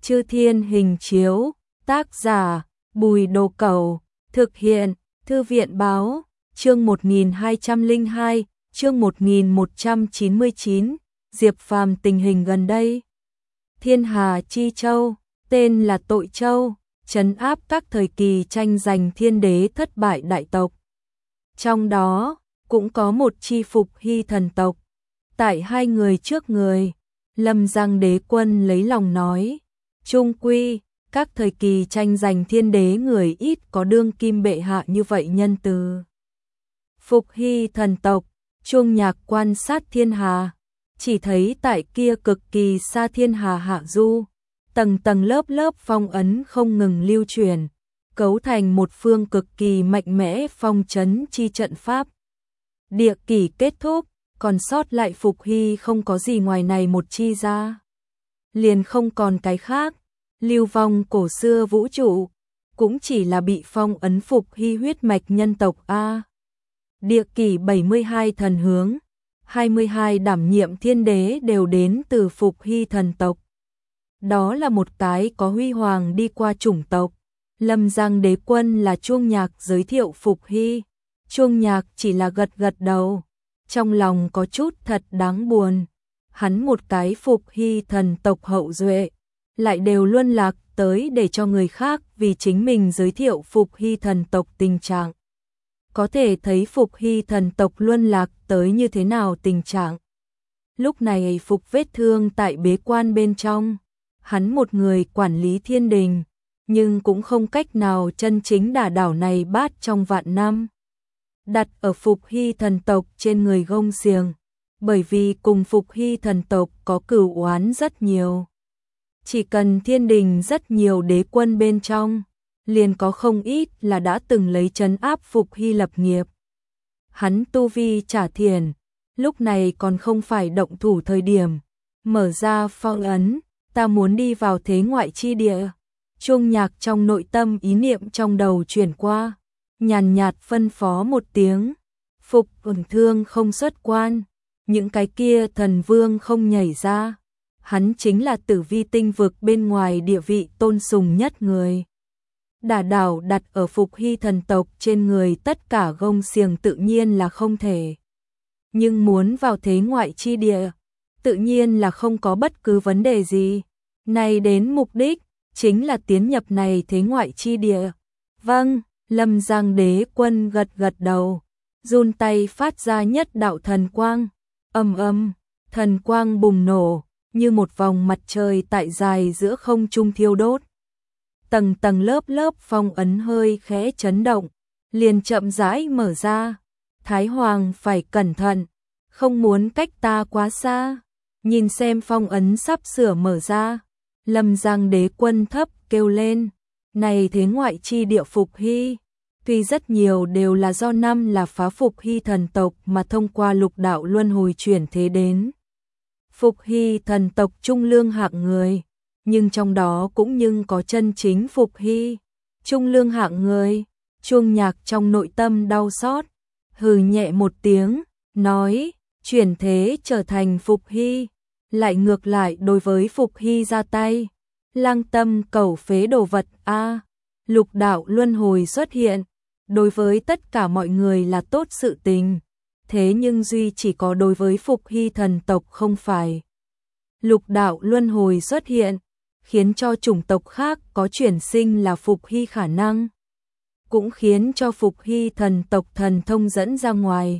Chư Thiên Hình Chiếu, tác giả Bùi Đồ Cẩu, thực hiện Thư viện Báo, chương 1202, chương 1199, Diệp Phàm tình hình gần đây. Thiên Hà Chi Châu, tên là Tội Châu, trấn áp các thời kỳ tranh giành thiên đế thất bại đại tộc. Trong đó, cũng có một chi Phục Hy thần tộc. Tại hai người trước người, Lâm Giang Đế Quân lấy lòng nói, chung quy, các thời kỳ tranh giành thiên đế người ít có đương kim bệ hạ như vậy nhân từ. Phục Hy thần tộc, Chuông Nhạc quan sát thiên hà, chỉ thấy tại kia cực kỳ xa thiên hà hạ du, tầng tầng lớp lớp phong ấn không ngừng lưu truyền, cấu thành một phương cực kỳ mạnh mẽ phong trấn chi trận pháp. Địa kỷ kết thúc, còn sót lại Phục Hy không có gì ngoài này một chi ra. Liền không còn cái khác, lưu vong cổ xưa vũ trụ, cũng chỉ là bị phong ấn Phục Hy huyết mạch nhân tộc A. Địa kỷ 72 thần hướng, 22 đảm nhiệm thiên đế đều đến từ Phục Hy thần tộc. Đó là một cái có huy hoàng đi qua chủng tộc. Lâm Giang Đế Quân là Chuông Nhạc giới thiệu Phục Hy. Chuông Nhạc chỉ là gật gật đầu, trong lòng có chút thật đáng buồn. Hắn một cái Phục Hy thần tộc hậu duệ, lại đều luân lạc tới để cho người khác vì chính mình giới thiệu Phục Hy thần tộc tình trạng. Có thể thấy Phục Hy thần tộc luân lạc tới như thế nào tình trạng. Lúc này Phục vết thương tại bế quan bên trong, hắn một người quản lý thiên đình, nhưng cũng không cách nào chân chính đả đảo này bát trong vạn năm. Đặt ở Phục Hy thần tộc trên người gông xiềng, bởi vì cùng Phục Hy thần tộc có cửu oán rất nhiều. Chỉ cần thiên đình rất nhiều đế quân bên trong, liền có không ít là đã từng lấy trấn áp Phục Hy lập nghiệp. Hắn tu vi trả thiền, lúc này còn không phải động thủ thời điểm, mở ra phong ấn, ta muốn đi vào thế ngoại chi địa. Chuông Nhạc trong nội tâm ý niệm trong đầu chuyển qua, nhàn nhạt phân phó một tiếng, Phục Thương không xuất quan, những cái kia thần vương không nhảy ra. Hắn chính là Tử Vi tinh vực bên ngoài địa vị tôn sùng nhất người. Đả đảo đặt ở Phục Hy thần tộc trên người tất cả gông xiềng tự nhiên là không thể. Nhưng muốn vào thế ngoại chi địa, tự nhiên là không có bất cứ vấn đề gì. Này đến mục đích, chính là tiến nhập này thế ngoại chi địa. Vâng, Lâm Giang Đế Quân gật gật đầu, run tay phát ra nhất đạo thần quang. Thần quang bùng nổ, như một vòng mặt trời tại dài giữa không trung thiêu đốt. Tầng tầng lớp lớp phong ấn hơi khẽ chấn động, liền chậm rãi mở ra. Thái Hoàng phải cẩn thận, không muốn cách ta quá xa. Nhìn xem phong ấn sắp sửa mở ra, Lâm Giang Đế Quân thấp kêu lên, này thế ngoại chi địa Phục Hy, tuy rất nhiều đều là do năm là phá Phục Hy thần tộc mà thông qua lục đạo luân hồi chuyển thế đến. Phục Hy thần tộc trung lương hạng người, nhưng trong đó cũng nhưng có chân chính Phục Hy, trung lương hạng người. Chuông Nhạc trong nội tâm đau xót, hừ nhẹ một tiếng, nói, chuyển thế trở thành Phục Hy, lại ngược lại đối với Phục Hy ra tay. Lang tâm cẩu phế đồ vật a. Lục đạo luân hồi xuất hiện, đối với tất cả mọi người là tốt sự tình. Thế nhưng duy chỉ có đối với Phục Hy thần tộc không phải. Lục đạo luân hồi xuất hiện, khiến cho chủng tộc khác có chuyển sinh là Phục Hy khả năng, cũng khiến cho Phục Hy thần tộc thần thông dẫn ra ngoài.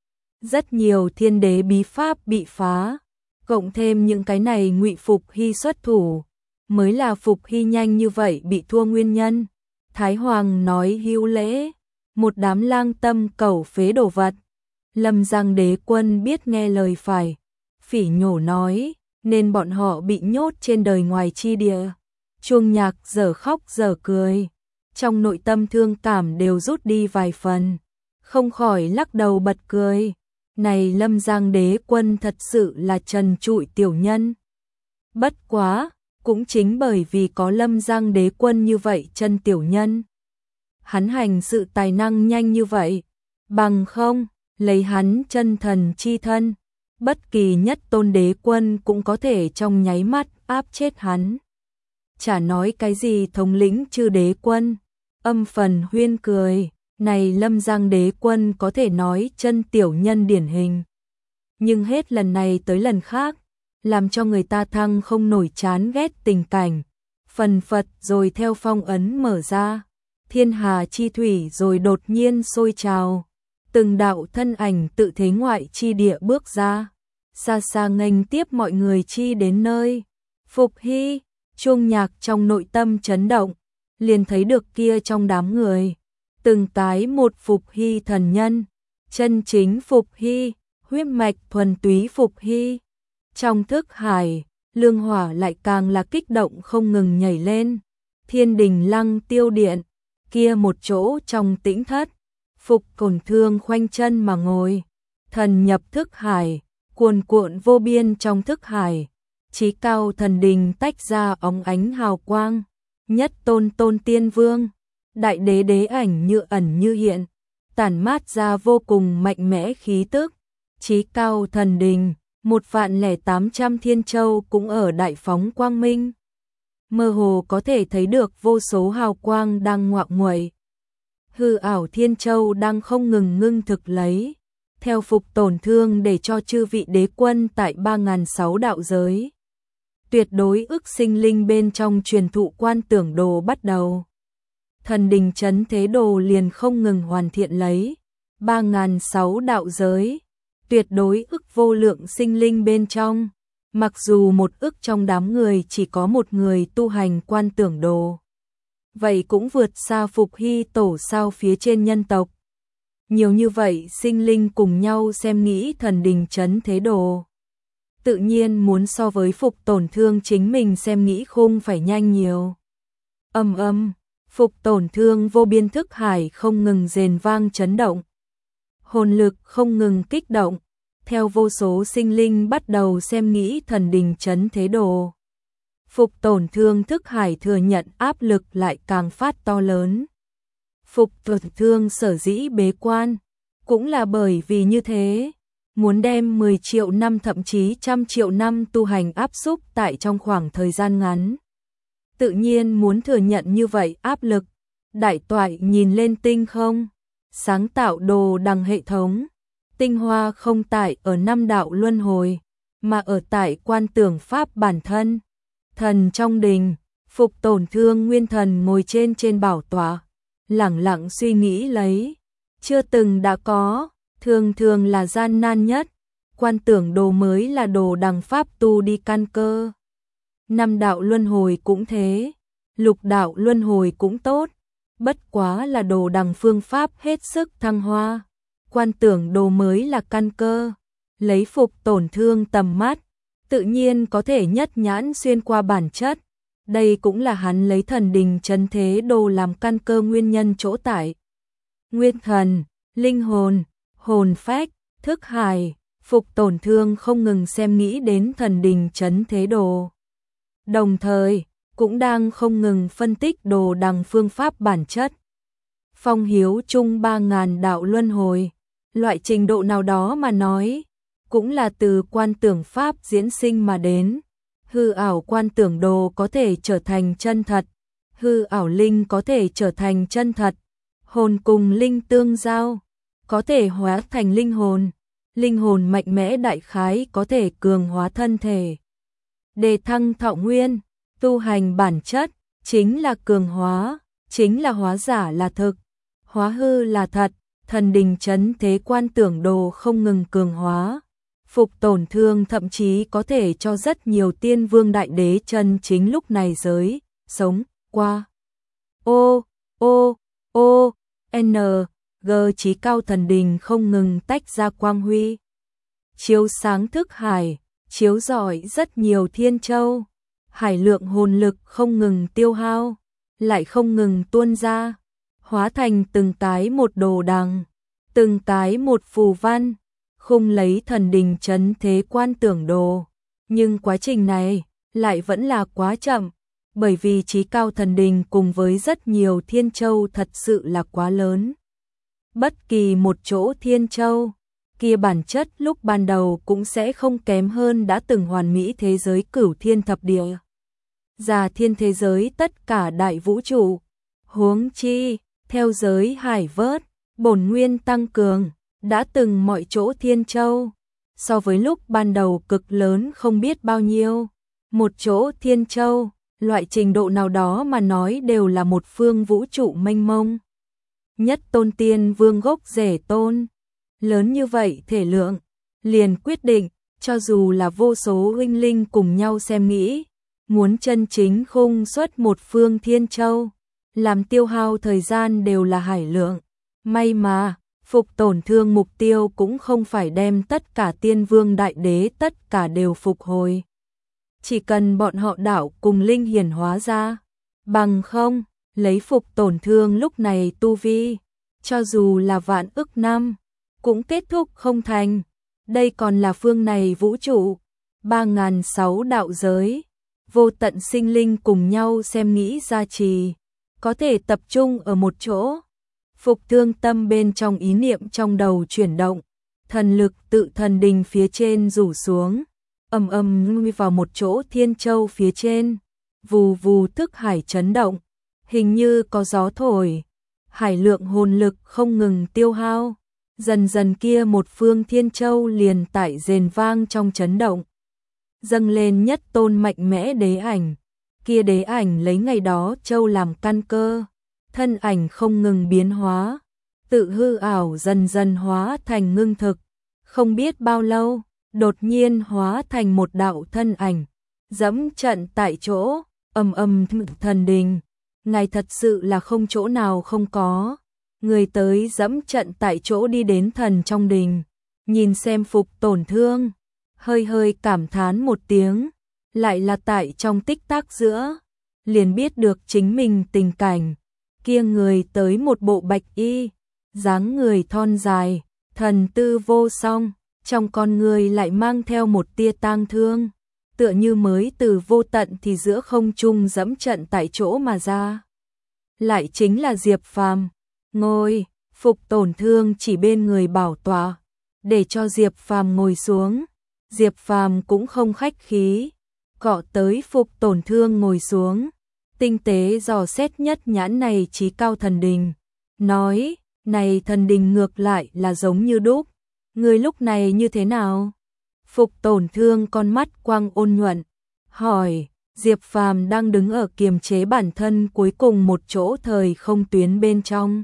Rất nhiều thiên đế bí pháp bị phá, cộng thêm những cái này ngụy Phục Hy xuất thủ, mới là Phục Hy nhanh như vậy bị thua nguyên nhân. Thái Hoàng nói hữu lễ, một đám lang tâm cẩu phế đồ vật. Lâm Giang Đế Quân biết nghe lời phải, phỉ nhổ nói, nên bọn họ bị nhốt trên đời ngoài chi địa. Chuông Nhạc dở khóc dở cười, trong nội tâm thương cảm đều rút đi vài phần, không khỏi lắc đầu bật cười. Này Lâm Giang Đế Quân thật sự là trần trụi tiểu nhân. Bất quá, cũng chính bởi vì có Lâm Giang Đế Quân như vậy chân tiểu nhân, hắn hành sự tài năng nhanh như vậy, bằng không, lấy hắn chân thần chi thân, bất kỳ nhất tôn đế quân cũng có thể trong nháy mắt áp chết hắn. chả nói cái gì thống lĩnh chư đế quân. Âm Phần Huyên cười, này Lâm Giang đế quân có thể nói chân tiểu nhân điển hình. Nhưng hết lần này tới lần khác, làm cho người ta thăng không nổi chán ghét tình cảnh. Phần phật rồi theo phong ấn mở ra, thiên hà chi thủy rồi đột nhiên sôi trào. Từng đạo thân ảnh tự thế ngoại chi địa bước ra, xa xa nghênh tiếp mọi người chi đến nơi. Phục Hy, chuông nhạc trong nội tâm chấn động, liền thấy được kia trong đám người. Từng cái một Phục Hy thần nhân, chân chính Phục Hy, huyết mạch thuần túy Phục Hy. Trong thức hải, lương hỏa lại càng là kích động không ngừng nhảy lên. Thiên đình lăng tiêu điện, kia một chỗ trong tĩnh thất, Phục Tổn Thương khoanh chân mà ngồi. Thần nhập thức hải, cuồn cuộn vô biên trong thức hải. Chí cao thần đình tách ra óng ánh hào quang. Nhất tôn tôn tiên vương, đại đế đế ảnh như ẩn như hiện, tản mát ra vô cùng mạnh mẽ khí tức. Chí cao thần đình, 1.800 thiên châu cũng ở đại phóng quang minh. Mơ hồ có thể thấy được vô số hào quang đang ngoạ nguậy. Hư ảo thiên châu đang không ngừng ngưng thực lấy, theo Phục Tổn Thương để cho chư vị đế quân tại 3.600 đạo giới. Tuyệt đối ức sinh linh bên trong truyền thụ quan tưởng đồ bắt đầu. Thần đình trấn thế đồ liền không ngừng hoàn thiện lấy. 3.600 đạo giới, tuyệt đối ức vô lượng sinh linh bên trong. Mặc dù một ức trong đám người chỉ có một người tu hành quan tưởng đồ, vậy cũng vượt xa Phục Hy tổ sao phía trên nhân tộc. Nhiều như vậy sinh linh cùng nhau xem nghĩ thần đình trấn thế đồ, tự nhiên muốn so với Phục Tổn Thương chính mình xem nghĩ khung phải nhanh nhiều. Phục Tổn Thương vô biên thức hải không ngừng rền vang chấn động. Hồn lực không ngừng kích động, theo vô số sinh linh bắt đầu xem nghĩ thần đình trấn thế đồ. Phục Tổn Thương thức hải thừa nhận áp lực lại càng phát to lớn. Phục Tổn Thương sở dĩ bế quan, cũng là bởi vì như thế. Muốn đem 10 triệu năm thậm chí 100 triệu năm tu hành áp xúc tại trong khoảng thời gian ngắn. Tự nhiên muốn thừa nhận như vậy áp lực. Đại toại nhìn lên tinh không, sáng tạo đồ đằng hệ thống. Tinh hoa không tại ở 5 đạo luân hồi, mà ở tại quan tưởng pháp bản thân. Thần trong đình, Phục Tổn Thương nguyên thần ngồi trên bảo tọa, lẳng lặng suy nghĩ lấy. Chưa từng đã có, thường thường là gian nan nhất. Quan tưởng đồ mới là đồ đằng pháp tu đi căn cơ. 5 đạo luân hồi cũng thế, lục đạo luân hồi cũng tốt, bất quá là đồ đằng phương pháp hết sức thăng hoa. Quan tưởng đồ mới là căn cơ, lấy Phục Tổn Thương tầm mắt, tự nhiên có thể nhất nhãn xuyên qua bản chất. Đây cũng là hắn lấy thần đình trấn thế đồ làm căn cơ nguyên nhân chỗ tại. Nguyên thần, linh hồn, hồn phách, thức hải, Phục Tổn Thương không ngừng xem nghĩ đến thần đình trấn thế đồ. Đồng thời, cũng đang không ngừng phân tích đồ đằng phương pháp bản chất. Phong hiếu chung 3.000 đạo luân hồi, loại trình độ nào đó mà nói, cũng là từ quan tưởng pháp diễn sinh mà đến. Hư ảo quan tưởng đồ có thể trở thành chân thật, hư ảo linh có thể trở thành chân thật, hồn cùng linh tương giao, có thể hóa thành linh hồn. Linh hồn mạnh mẽ đại khái có thể cường hóa thân thể. Đề thăng thọ nguyên, tu hành bản chất, chính là cường hóa, chính là hóa giả là thực, hóa hư là thật. Thần đình trấn thế quan tưởng đồ không ngừng cường hóa. Phục Tổn Thương thậm chí có thể cho rất nhiều tiên vương đại đế chân chính lúc này giới, sống, qua. G chí cao thần đình không ngừng tách ra quang huy. Chiếu sáng thức hải, chiếu rọi rất nhiều thiên châu. Hải lượng hồn lực không ngừng tiêu hao, lại không ngừng tuôn ra, hóa thành từng cái một đồ đằng, từng cái một phù văn, khung lấy thần đình trấn thế quan tưởng đồ. Nhưng quá trình này lại vẫn là quá chậm, bởi vì chí cao thần đình cùng với rất nhiều thiên châu thật sự là quá lớn. Bất kỳ một chỗ thiên châu, kia bản chất lúc ban đầu cũng sẽ không kém hơn đã từng hoàn mỹ thế giới cửu thiên thập địa. già thiên thế giới tất cả đại vũ trụ. Huống chi, theo giới hải vớt, bổn nguyên tăng cường, đã từng mọi chỗ Thiên Châu, so với lúc ban đầu cực lớn không biết bao nhiêu. Một chỗ Thiên Châu, loại trình độ nào đó mà nói đều là một phương vũ trụ mênh mông. Nhất tôn tiên vương gốc rễ tôn, lớn như vậy thể lượng, liền quyết định, cho dù là vô số huynh linh cùng nhau xem nghĩ, muốn chân chính khung xuất một phương Thiên Châu, làm tiêu hao thời gian đều là hải lượng. May mà, phục tổn thương mục tiêu cũng không phải đem tất cả tiên vương đại đế tất cả đều phục hồi. Chỉ cần bọn họ đảo cùng linh hiển hóa ra, bằng không, lấy phục tổn thương lúc này tu vi, cho dù là vạn ức năm, cũng kết thúc không thành. Đây còn là phương này vũ trụ, 3006 đạo giới, vô tận sinh linh cùng nhau xem nghĩ gia trì, có thể tập trung ở một chỗ. Phục thương tâm bên trong ý niệm trong đầu chuyển động, thần lực tự thần đình phía trên rủ xuống, ầm ầm vào một chỗ Thiên Châu phía trên, vù vù thức hải chấn động, hình như có gió thổi, hải lượng hồn lực không ngừng tiêu hao, dần dần kia một phương Thiên Châu liền tại rền vang trong chấn động. Dâng lên nhất tôn mạnh mẽ đế ảnh, kia đế ảnh lấy ngày đó Châu làm căn cơ, thân ảnh không ngừng biến hóa, tự hư ảo dần dần hóa thành ngưng thực, không biết bao lâu, đột nhiên hóa thành một đạo thân ảnh, dẫm trận tại chỗ, ầm ầm thần đình, ngài thật sự là không chỗ nào không có. Người tới dẫm trận tại chỗ đi đến thần trong đình, nhìn xem phục tổn thương, hơi hơi cảm thán một tiếng, lại là tại trong tích tắc giữa, liền biết được chính mình tình cảnh. Kia người tới một bộ bạch y, dáng người thon dài, thần tư vô song, trong con người lại mang theo một tia tang thương, tựa như mới từ vô tận thì giữa không trung dẫm trận tại chỗ mà ra. Lại chính là Diệp Phàm. Ngồi, phục tổn thương chỉ bên người bảo tọa, để cho Diệp Phàm ngồi xuống. Diệp Phàm cũng không khách khí, cọ tới phục tổn thương ngồi xuống, tinh tế dò xét nhất nhãn này chí cao thần đình, nói, này thần đình ngược lại là giống như đúc, người lúc này như thế nào? Phục tổn thương con mắt quang ôn nhuận, hỏi. Diệp Phàm đang đứng ở kiềm chế bản thân cuối cùng một chỗ thời không tuyến bên trong.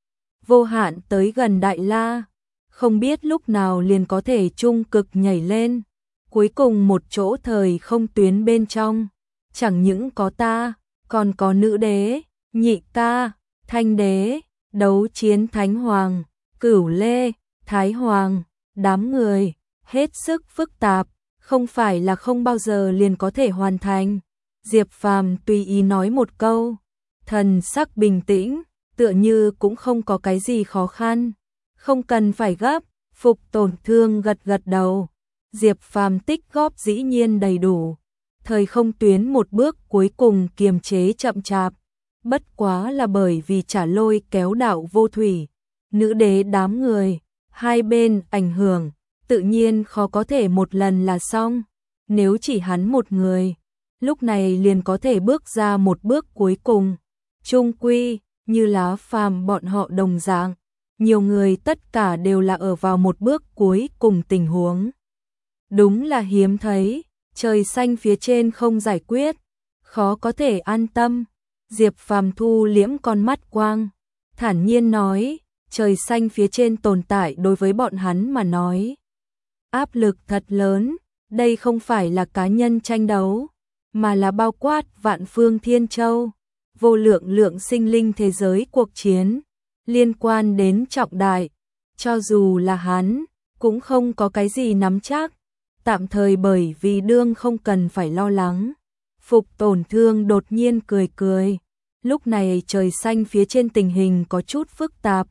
Vô hạn tới gần Đại La, không biết lúc nào liền có thể trung cực nhảy lên. Cuối cùng một chỗ thời không tuyến bên trong, chẳng những có ta, còn có nữ đế, nhị ca, thanh đế, đấu chiến thánh hoàng, cửu lê, thái hoàng, đám người, hết sức phức tạp, không phải là không bao giờ liền có thể hoàn thành. Diệp Phàm tùy ý nói một câu, thần sắc bình tĩnh, tựa như cũng không có cái gì khó khăn, không cần phải gấp. Phục tổn thương gật gật đầu, Diệp Phàm tích góp dĩ nhiên đầy đủ, thời không tuyến một bước cuối cùng kiềm chế chậm chạp, bất quá là bởi vì trả lôi kéo đạo vô thủy, nữ đế đám người, hai bên ảnh hưởng, tự nhiên khó có thể một lần là xong, nếu chỉ hắn một người, lúc này liền có thể bước ra một bước cuối cùng, chung quy, như Lá Phàm bọn họ đồng dạng, nhiều người tất cả đều là ở vào một bước cuối cùng tình huống. Đúng là hiếm thấy, trời xanh phía trên không giải quyết, khó có thể an tâm. Diệp Phàm thu liễm con mắt quang, thản nhiên nói, trời xanh phía trên tồn tại đối với bọn hắn mà nói. Áp lực thật lớn, đây không phải là cá nhân tranh đấu, mà là bao quát vạn phương Thiên Châu, vô lượng lượng sinh linh thế giới cuộc chiến, liên quan đến trọng đại, cho dù là hắn, cũng không có cái gì nắm chắc, tạm thời bởi vì đương không cần phải lo lắng. Phục tổn thương đột nhiên cười cười, lúc này trời xanh phía trên tình hình có chút phức tạp.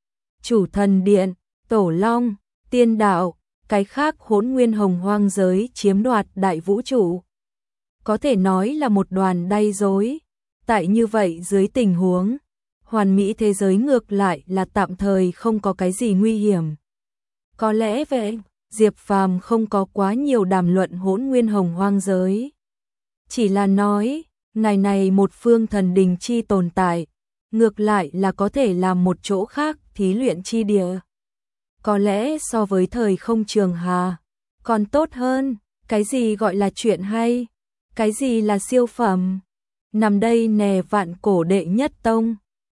Chủ thần điện, tổ long, tiên đạo, cái khác hỗn nguyên hồng hoang giới chiếm đoạt đại vũ trụ. Có thể nói là một đoàn đay rối. Tại như vậy dưới tình huống, hoàn mỹ thế giới ngược lại là tạm thời không có cái gì nguy hiểm. Có lẽ vậy, Diệp Phàm không có quá nhiều đàm luận hỗn nguyên hồng hoang giới. Chỉ là nói, Ngài này một phương thần đình chi tồn tại, ngược lại là có thể làm một chỗ khác thí luyện chi địa. Có lẽ so với thời không Trường Hà, còn tốt hơn. Cái gì gọi là chuyện hay? Cái gì là siêu phẩm? Nằm đây nè vạn cổ đệ nhất tông.